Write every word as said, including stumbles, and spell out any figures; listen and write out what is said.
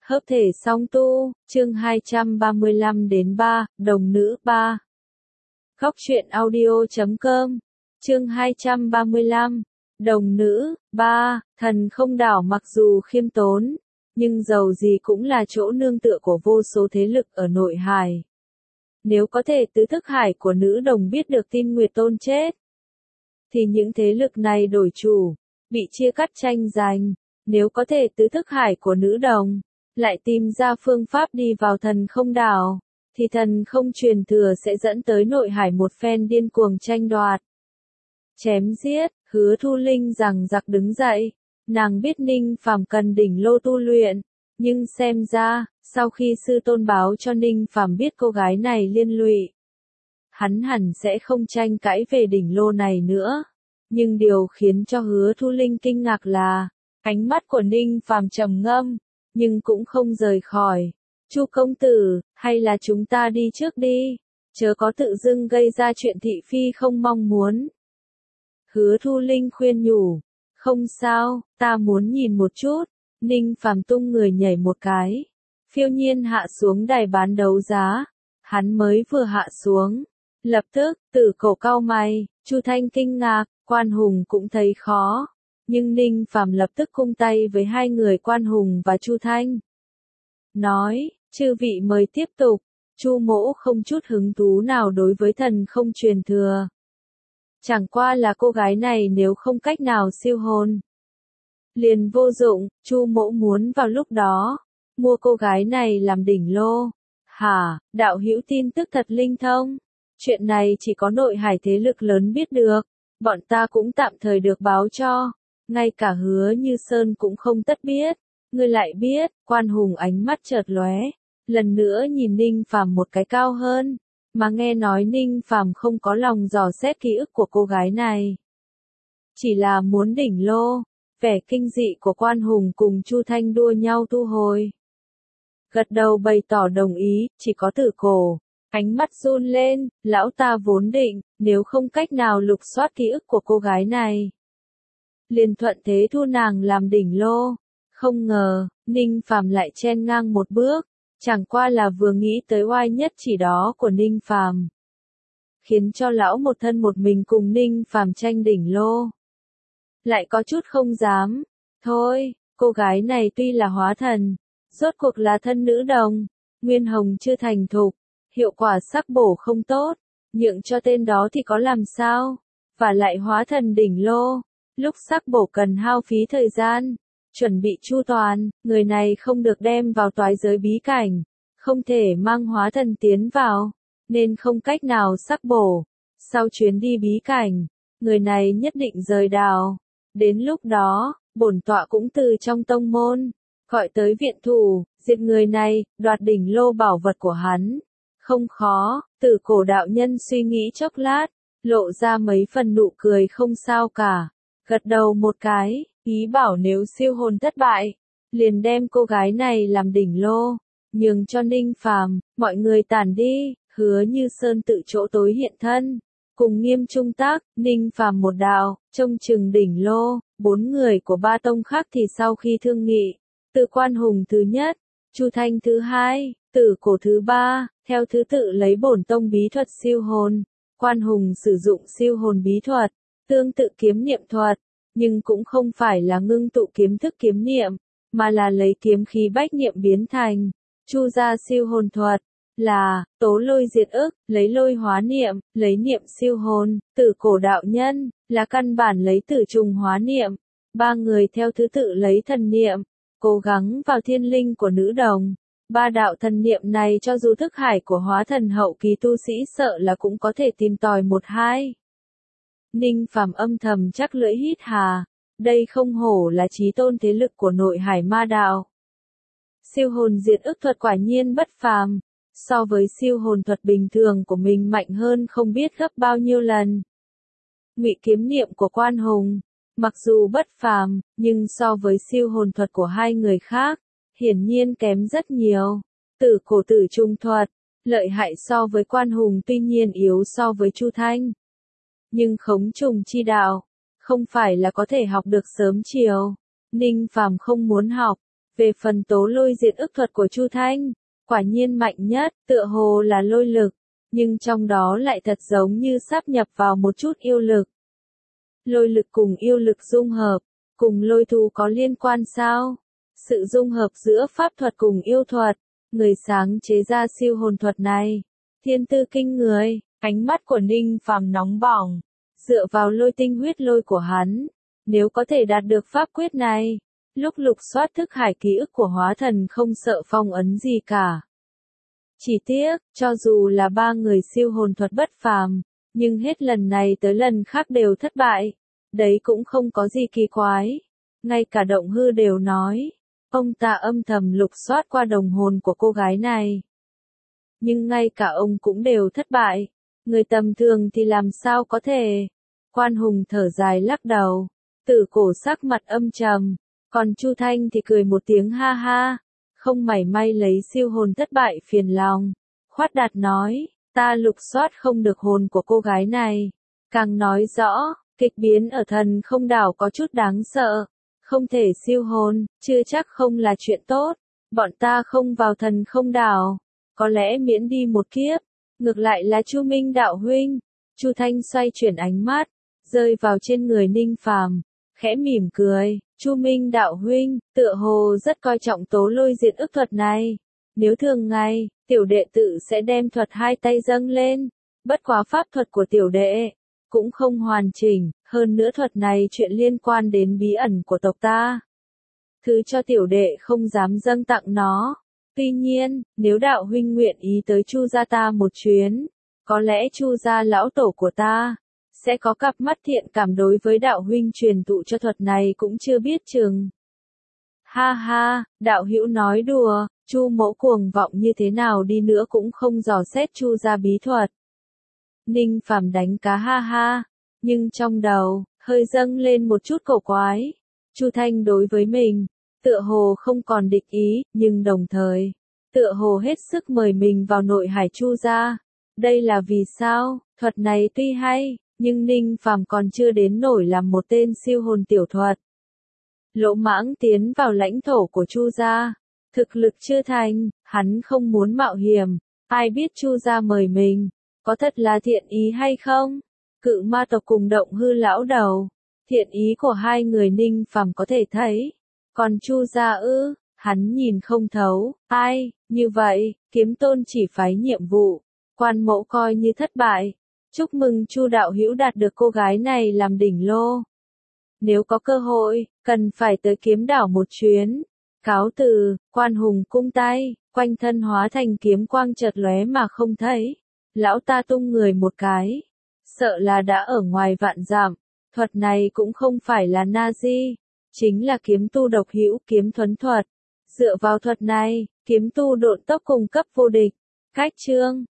Hợp thể song tu, chương hai trăm ba mươi lăm đến ba, đồng nữ ba. Góc truyện audio chấm com, chương hai trăm ba mươi lăm, đồng nữ ba, thần không đảo mặc dù khiêm tốn, nhưng dầu gì cũng là chỗ nương tựa của vô số thế lực ở nội hải. Nếu có thể tứ thức hải của nữ đồng biết được tin Nguyệt Tôn chết, thì những thế lực này đổi chủ, bị chia cắt tranh giành. Nếu có thể tứ thức hải của nữ đồng lại tìm ra phương pháp đi vào thần không đảo, thì thần không truyền thừa sẽ dẫn tới nội hải một phen điên cuồng tranh đoạt. Chém giết, Hứa Thu Linh rằng giặc đứng dậy, nàng biết Ninh Phàm cần đỉnh lô tu luyện, nhưng xem ra, sau khi sư tôn báo cho Ninh Phàm biết cô gái này liên lụy, hắn hẳn sẽ không tranh cãi về đỉnh lô này nữa. Nhưng điều khiến cho Hứa Thu Linh kinh ngạc là, ánh mắt của Ninh Phàm trầm ngâm, nhưng cũng không rời khỏi. Chu công tử, hay là chúng ta đi trước đi, chớ có tự dưng gây ra chuyện thị phi không mong muốn. Hứa Thu Linh khuyên nhủ, không sao, ta muốn nhìn một chút. Ninh Phàm tung người nhảy một cái, phiêu nhiên hạ xuống đài bán đấu giá. Hắn mới vừa hạ xuống, lập tức, Tử Cổ cau mày, Chu Thanh kinh ngạc, Quan Hùng cũng thấy khó. Nhưng Ninh Phàm lập tức cung tay với hai người Quan Hùng và Chu Thanh. Nói, chư vị mời tiếp tục. Chu Mỗ không chút hứng thú nào đối với thần không truyền thừa. Chẳng qua là cô gái này nếu không cách nào siêu hồn, liền vô dụng. Chu Mỗ muốn vào lúc đó mua cô gái này làm đỉnh lô. Hả, đạo hữu tin tức thật linh thông. Chuyện này chỉ có nội hải thế lực lớn biết được. Bọn ta cũng tạm thời được báo cho. Ngay cả Hứa Như Sơn cũng không tất biết. Ngươi lại biết. Quan Hùng ánh mắt chợt lóe, lần nữa nhìn Ninh Phàm một cái cao hơn, mà nghe nói Ninh Phàm không có lòng dò xét ký ức của cô gái này, chỉ là muốn đỉnh lô. Vẻ kinh dị của Quan Hùng cùng Chu Thanh đua nhau thu hồi, gật đầu bày tỏ đồng ý. Chỉ có Tử Cổ, ánh mắt run lên, lão ta vốn định, nếu không cách nào lục soát ký ức của cô gái này, liền thuận thế thu nàng làm đỉnh lô. Không ngờ, Ninh Phàm lại chen ngang một bước, chẳng qua là vừa nghĩ tới oai nhất chỉ đó của Ninh Phàm, khiến cho lão một thân một mình cùng Ninh Phàm tranh đỉnh lô. Lại có chút không dám. Thôi, cô gái này tuy là hóa thần, rốt cuộc là thân nữ đồng, nguyên hồng chưa thành thục, hiệu quả sắc bổ không tốt, nhượng cho tên đó thì có làm sao? Và lại hóa thần đỉnh lô, lúc sắc bổ cần hao phí thời gian, chuẩn bị chu toàn, người này không được đem vào toái giới bí cảnh, không thể mang hóa thần tiến vào, nên không cách nào sắc bổ. Sau chuyến đi bí cảnh, người này nhất định rời đảo. Đến lúc đó, bổn tọa cũng từ trong tông môn gọi tới viện thủ, diệt người này, đoạt đỉnh lô bảo vật của hắn. Không khó. Tử Cổ đạo nhân suy nghĩ chốc lát, lộ ra mấy phần nụ cười không sao cả, gật đầu một cái, ý bảo nếu siêu hồn thất bại, liền đem cô gái này làm đỉnh lô, nhường cho Ninh Phàm. Mọi người tản đi. Hứa Như Sơn tự chỗ tối hiện thân, cùng Nghiêm Trung Tác, Ninh Phàm một đạo, trông chừng đỉnh lô. Bốn người của ba tông khác thì sau khi thương nghị, Từ Quan Hùng thứ nhất, Chu Thanh thứ hai, Tử Cổ thứ ba, theo thứ tự lấy bổn tông bí thuật siêu hồn. Quan Hùng sử dụng siêu hồn bí thuật, tương tự kiếm niệm thuật, nhưng cũng không phải là ngưng tụ kiếm thức kiếm niệm, mà là lấy kiếm khí bách niệm biến thành. Chu gia siêu hồn thuật là tố lôi diệt ức, lấy lôi hóa niệm, lấy niệm siêu hồn. Tử Cổ đạo nhân là căn bản lấy tử trùng hóa niệm. Ba người theo thứ tự lấy thần niệm, cố gắng vào thiên linh của nữ đồng. Ba đạo thần niệm này cho dù thức hải của hóa thần hậu kỳ tu sĩ sợ là cũng có thể tìm tòi một hai. Ninh Phàm âm thầm chắc lưỡi hít hà, đây không hổ là chí tôn thế lực của nội hải ma đạo. Siêu hồn diệt ức thuật quả nhiên bất phàm, so với siêu hồn thuật bình thường của mình mạnh hơn không biết gấp bao nhiêu lần. Ngụy kiếm niệm của Quan Hùng, mặc dù bất phàm, nhưng so với siêu hồn thuật của hai người khác, hiển nhiên kém rất nhiều. Tử Cổ tử trung thuật, lợi hại so với Quan Hùng tuy nhiên yếu so với Chu Thanh. Nhưng khống trùng chi đạo, không phải là có thể học được sớm chiều. Ninh Phàm không muốn học, Về phần tố lôi diệt ức thuật của Chu Thanh, quả nhiên mạnh nhất, tựa hồ là lôi lực, nhưng trong đó lại thật giống như sáp nhập vào một chút yêu lực. Lôi lực cùng yêu lực dung hợp, cùng lôi thu có liên quan sao? Sự dung hợp giữa pháp thuật cùng yêu thuật, người sáng chế ra siêu hồn thuật này, thiên tư kinh người, ánh mắt của Ninh Phàm nóng bỏng, dựa vào lôi tinh huyết lôi của hắn, nếu có thể đạt được pháp quyết này, lúc lục soát thức hải ký ức của hóa thần không sợ phong ấn gì cả. Chỉ tiếc, cho dù là ba người siêu hồn thuật bất phàm, nhưng hết lần này tới lần khác đều thất bại, đấy cũng không có gì kỳ quái. Ngay cả Động Hư đều nói, ông ta âm thầm lục soát qua đồng hồn của cô gái này. Nhưng ngay cả ông cũng đều thất bại, người tầm thường thì làm sao có thể. Quan Hùng thở dài lắc đầu, Tử Cổ sắc mặt âm trầm, còn Chu Thanh thì cười một tiếng ha ha, không mảy may lấy siêu hồn thất bại phiền lòng. Khoát Đạt nói, ta lục soát không được hồn của cô gái này, càng nói rõ, kịch biến ở thần không đảo có chút đáng sợ, không thể siêu hồn, chưa chắc không là chuyện tốt, bọn ta không vào thần không đảo, có lẽ miễn đi một kiếp, ngược lại là Chu Minh đạo huynh. Chu Thanh xoay chuyển ánh mắt, rơi vào trên người Ninh Phàm, khẽ mỉm cười, Chu Minh đạo huynh, tựa hồ rất coi trọng tố lôi diệt ức thuật này. Nếu thường ngày, tiểu đệ tự sẽ đem thuật hai tay dâng lên, bất quá pháp thuật của tiểu đệ cũng không hoàn chỉnh, hơn nữa thuật này chuyện liên quan đến bí ẩn của tộc ta. Thứ cho tiểu đệ không dám dâng tặng nó. Tuy nhiên, nếu đạo huynh nguyện ý tới Chu gia ta một chuyến, có lẽ Chu gia lão tổ của ta sẽ có cặp mắt thiện cảm đối với đạo huynh truyền thụ cho thuật này cũng chưa biết chừng. Ha ha, đạo hữu nói đùa, Chu mỗ cuồng vọng như thế nào đi nữa cũng không dò xét Chu gia bí thuật. Ninh Phàm đánh cá ha ha, nhưng trong đầu hơi dâng lên một chút cổ quái. Chu Thanh đối với mình, tựa hồ không còn địch ý, nhưng đồng thời, tựa hồ hết sức mời mình vào nội hải Chu gia. Đây là vì sao? Thuật này tuy hay, nhưng Ninh Phàm còn chưa đến nổi làm một tên siêu hồn tiểu thuật. Lỗ mãng tiến vào lãnh thổ của Chu gia, thực lực chưa thành, hắn không muốn mạo hiểm, ai biết Chu gia mời mình, có thật là thiện ý hay không? Cự ma tộc cùng Động Hư lão đầu, thiện ý của hai người Ninh Phàm có thể thấy, còn Chu gia ư, hắn nhìn không thấu, ai, như vậy, Kiếm Tôn chỉ phái nhiệm vụ, quan mẫu coi như thất bại. Chúc mừng Chu đạo hữu đạt được cô gái này làm đỉnh lô. Nếu có cơ hội, cần phải tới Kiếm đảo một chuyến. Cáo từ, Quan Hùng cung tay, quanh thân hóa thành kiếm quang chợt lóe mà không thấy. Lão ta tung người một cái, sợ là đã ở ngoài vạn dặm. Thuật này cũng không phải là Nazi, chính là kiếm tu độc hữu kiếm thuấn thuật. Dựa vào thuật này, kiếm tu độn tốc cùng cấp vô địch. Cách chương